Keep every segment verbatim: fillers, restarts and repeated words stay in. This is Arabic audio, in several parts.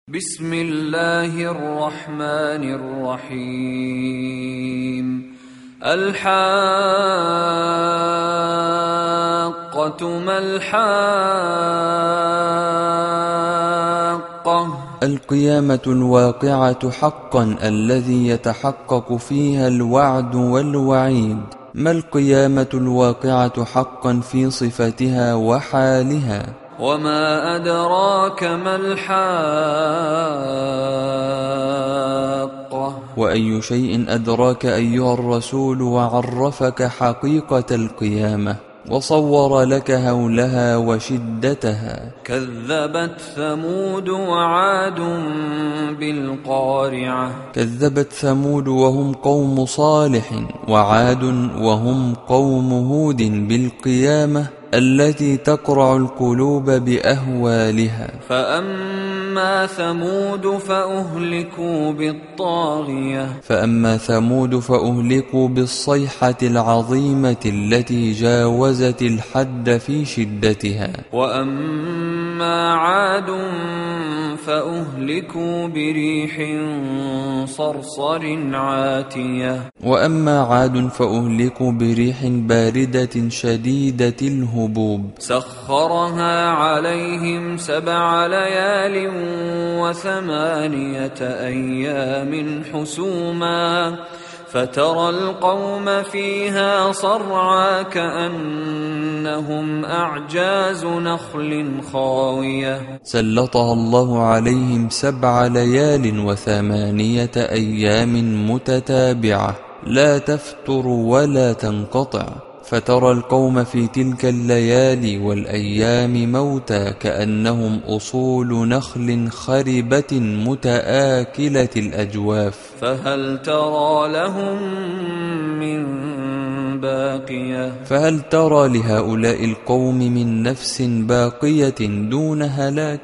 بسم الله الرحمن الرحيم. الحاقة ما الحاقة؟ القيامة الواقعة حقا الذي يتحقق فيها الوعد والوعيد. ما القيامة الواقعة حقا في صفتها وحالها؟ وما أدراك ما الحاقة؟ وأي شيء أدراك أيها الرسول وعرفك حقيقة القيامة وصور لك هولها وشدتها؟ كذبت ثمود وعاد بالقارعة. كذبت ثمود وهم قوم صالح، وعاد وهم قوم هود بالقيامة التي تقرع القلوب بأهوالها. فأما ثمود فأهلكوا بالطاغية. فأما ثمود فأهلكوا بالصيحة العظيمة التي جاوزت الحد في شدتها. وأما عاد فأهلكوا بريح صرصر عاتية. وأما عاد فأهلكوا بريح باردة شديدة الهبوب سخرها عليهم سبع ليال وثمانية أيام حسوما فترى القوم فيها صرعى كأنهم أعجاز نخل خاوية. سلطها الله عليهم سبع ليال وثمانية أيام متتابعة لا تفتر ولا تنقطع، فترى القوم في تلك الليالي والأيام موتى كأنهم أصول نخل خربة متآكلة الأجواف. فهل ترى لهم من باقية؟ فهل ترى لهؤلاء القوم من نفس باقية دون هلاك؟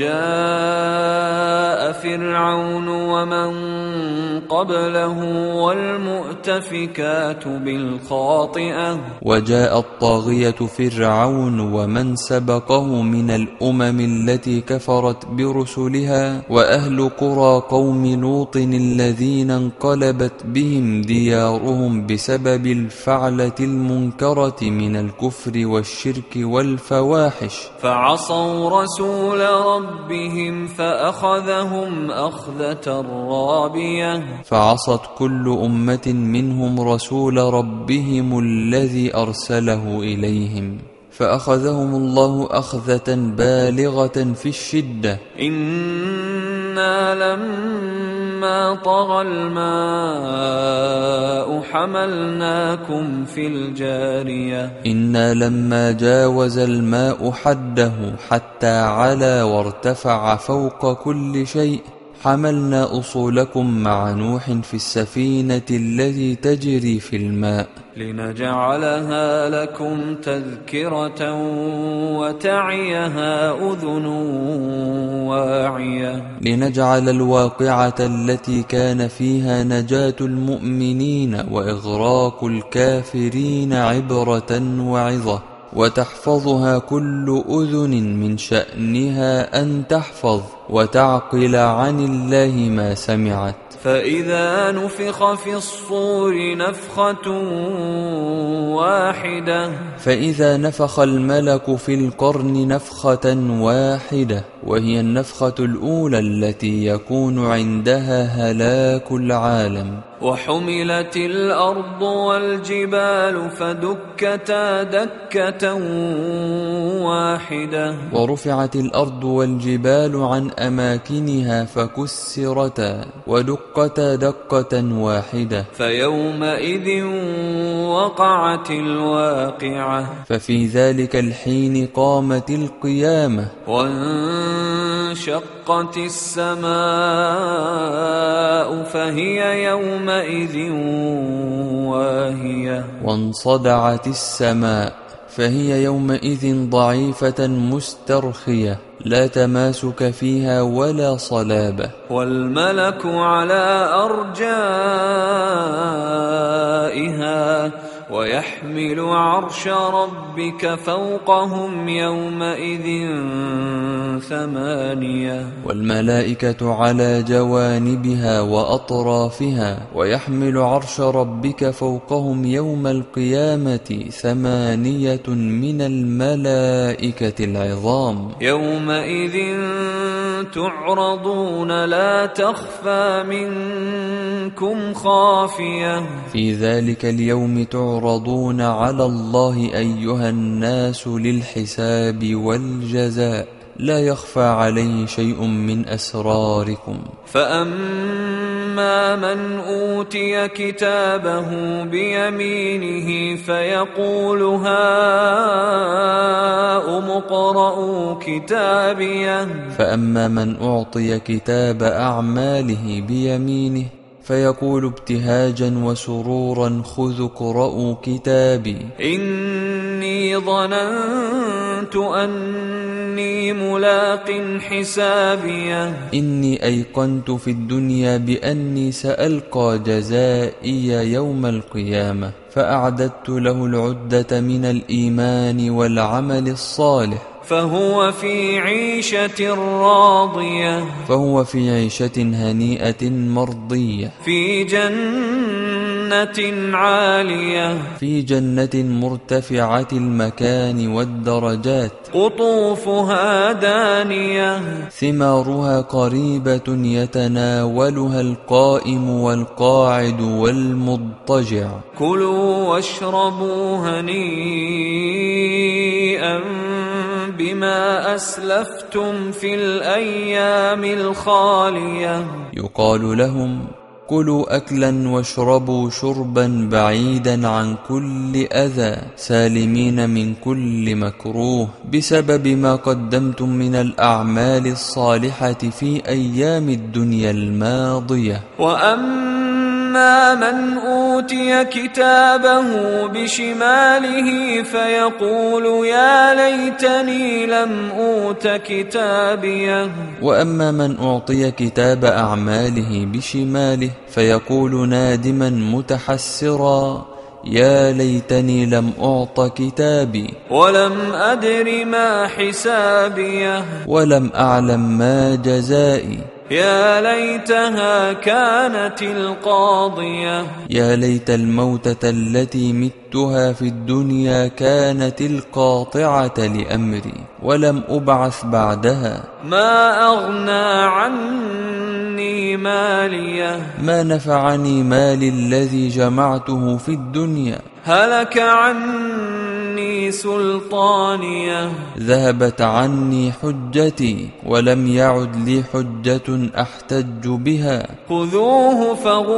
وجاء فرعون ومن قبله والمؤتفكات بالخاطئة. وجاء الطاغية فرعون ومن سبقه من الأمم التي كفرت برسلها، وأهل قرى قوم لوط الذين انقلبت بهم ديارهم بسبب الفعلة المنكرة من الكفر والشرك والفواحش. فعصوا رسول ربهم فأخذهم أخذة رابية. فعصت كل أمة منهم رسول ربهم الذي أرسله إليهم، فأخذهم الله أخذة بالغة في الشدة. إنا لما طغى الماء حملناكم في الجارية. إنا لما جاوز الماء حده حتى علا وارتفع فوق كل شيء حملنا أصولكم مع نوح في السفينة التي تجري في الماء لنجعلها لكم تذكرة وتعيها أذن واعية. لنجعل الواقعة التي كان فيها نجاة المؤمنين وإغراق الكافرين عبرة وعظة، وتحفظها كل أذن من شأنها أن تحفظ وتعقل عن الله ما سمعت. فإذا نفخ في الصور نفخة واحدة. فإذا نفخ الملك في القرن نفخة واحدة، وهي النفخة الأولى التي يكون عندها هلاك العالم. وحملت الأرض والجبال فدكتا دكة واحدة. ورفعت الأرض والجبال عن أماكنها فكسرتا ودقتا دقة واحدة. فيومئذ وقعت الواقعة. ففي ذلك الحين قامت القيامة. وانشقت السماء فهي يومئذ واهية. وانصدعت السماء فهي يومئذ ضعيفة مسترخية لا تماسك فيها ولا صلابة. والملك على أرجائها ويحمل عرش ربك فوقهم يومئذ ثمانية والملائكة على جوانبها وأطرافها ويحمل عرش ربك فوقهم يوم القيامة ثمانية من الملائكة العظام يومئذ تعرضون لا تخفى منكم خافية في ذلك اليوم تعرضون على الله أيها الناس للحساب والجزاء لا يخفى عليه شيء من أسراركم. فأما من أوتي كتابه بيمينه فيقول هاؤم اقرءوا كتابيه فأما من أعطي كتاب أعماله بيمينه فيقول ابتهاجا وسرورا خذوا اقرءوا كتابي إني ظننت أني ملاق حسابيه إني أيقنت في الدنيا بأني سألقى جزائي يوم القيامة فأعددت له العدة من الإيمان والعمل الصالح فهو في عيشة راضية فهو في عيشة هنيئة مرضية في جنة عالية في جنة مرتفعة المكان والدرجات قطوفها دانية ثمارها قريبة يتناولها القائم والقاعد والمضطجع كلوا واشربوا هنيئا بما أسلفتم في الأيام الخالية يقال لهم كلوا أكلا واشربوا شربا بعيدا عن كل أذى سالمين من كل مكروه بسبب ما قدمتم من الأعمال الصالحة في أيام الدنيا الماضية. وأما من أوتي كتابه بشماله فيقول يا ليتني لم أوت كتابيه وأما من أعطي كتاب أعماله بشماله فيقول نادما متحسرا يا ليتني لم أعط كتابي ولم أدر ما حسابيه ولم أعلم ما جزائي يا ليتها كانت القاضية يا ليت الموتة التي متها في الدنيا كانت القاطعة لأمري ولم أبعث بعدها ما أغنى عني ماليه ما نفعني مالي الذي جمعته في الدنيا هلك عني سلطانيه ذهبت عني حجتي ولم يعد لي حجة أحتج بها خذوه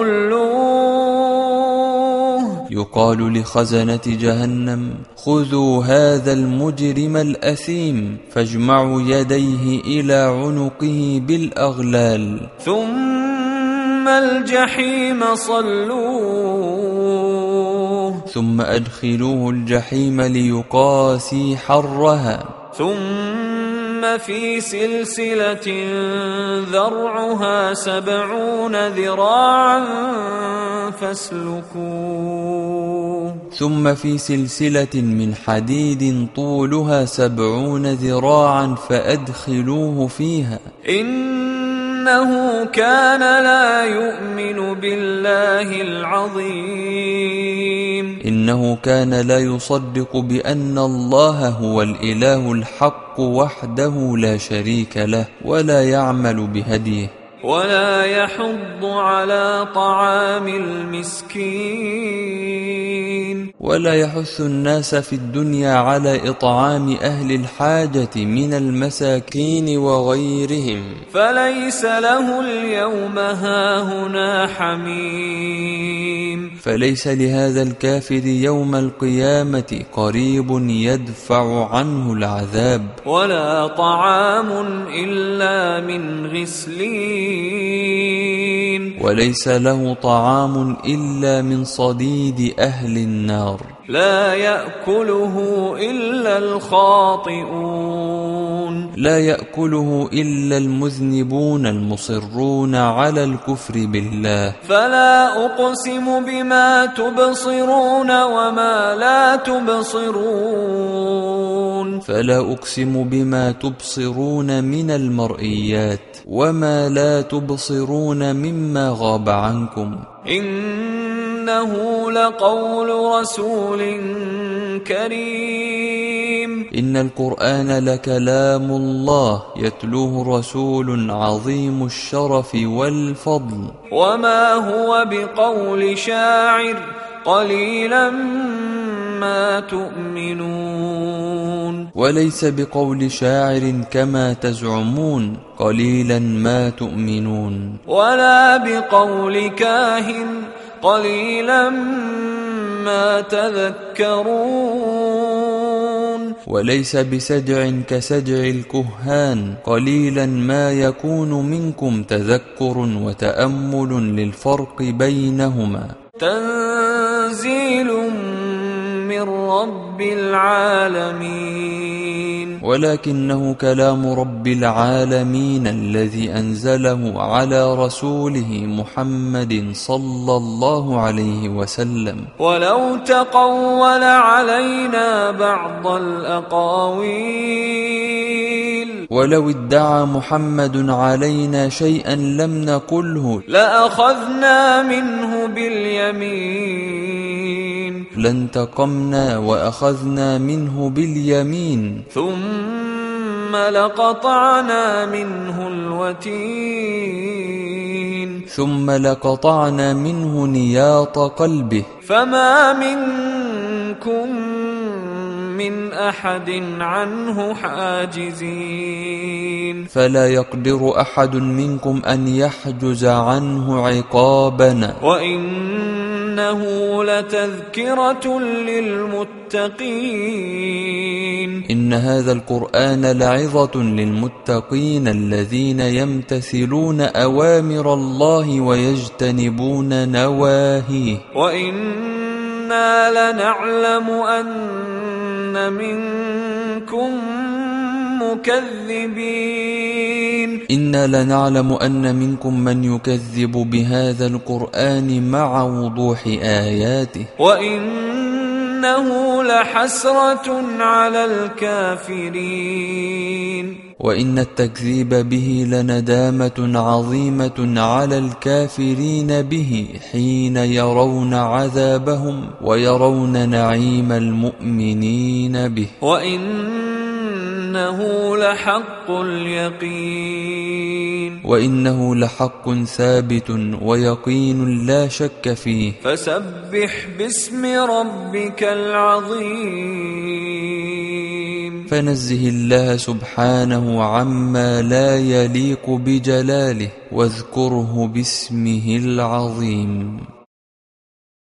فغلوه يقال لخزنة جهنم خذوا هذا المجرم الأثيم فاجمعوا يديه إلى عنقه بالأغلال ثم الجحيم صلوه ثم أدخلوه الجحيم ليقاسي حرها ثم في سلسلة ذرعها سبعون ذراعا فاسلكوه ثم في سلسلة من حديد طولها سبعون ذراعا فأدخلوه فيها إنه كان لا يؤمن بالله العظيم إنه كان لا يصدق بأن الله هو الإله الحق وحده لا شريك له ولا يعمل بهديه ولا يحض على طعام المسكين ولا يحث الناس في الدنيا على إطعام أهل الحاجة من المساكين وغيرهم فليس له اليوم هاهنا حميم فليس لهذا الكافر يوم القيامة قريب يدفع عنه العذاب ولا طعام إلا من غسلين وليس له طعام إلا من صديد أهل النار لا يأكله إلا الخاطئون لا يأكله إلا المذنبون المصرون على الكفر بالله. فلا أقسم بما تبصرون وما لا تبصرون فلا أقسم بما تبصرون من المرئيات وما لا تبصرون مما غاب عنكم. إنه لقول رسول كريم إن القرآن لكلام الله يتلوه رسول عظيم الشرف والفضل. وما هو بقول شاعر قليلا ما تؤمنون وليس بقول شاعر كما تزعمون قليلا ما تؤمنون. ولا بقول كاهن قليلا ما تذكرون. وليس بسجع كسجع الكهان قليلا ما يكون منكم تذكر وتأمل للفرق بينهما. تنزيل من رب العالمين ولكنه كلام رب العالمين الذي أنزله على رسوله محمد صلى الله عليه وسلم. ولو تقول علينا بعض الأقاويل ولو ادعى محمد علينا شيئا لم نقله لأخذنا منه باليمين لانتقمنا وأخذنا منه باليمين ثم لقطعنا منه الوتين ثم لقطعنا منه نياط قلبه فما منكم من أحد عنه حاجزين. فلا يقدر أحد منكم أن يحجز عنه عقابنا. وإنه لتذكرة للمتقين إن هذا القرآن لعظة للمتقين الذين يمتثلون أوامر الله ويجتنبون نواهيه. وإنا لنعلم أن منكم مكذبين إنا لنعلم أن منكم من يكذب بهذا القرآن مع وضوح آياته. وإنه لحسرة على الكافرين وإن التكذيب به لندامة عظيمة على الكافرين به حين يرون عذابهم ويرون نعيم المؤمنين به. وإنه لحق اليقين وإنه لحق ثابت ويقين لا شك فيه. فسبح باسم ربك العظيم فنزه الله سبحانه عما لا يليق بجلاله واذكره باسمه العظيم.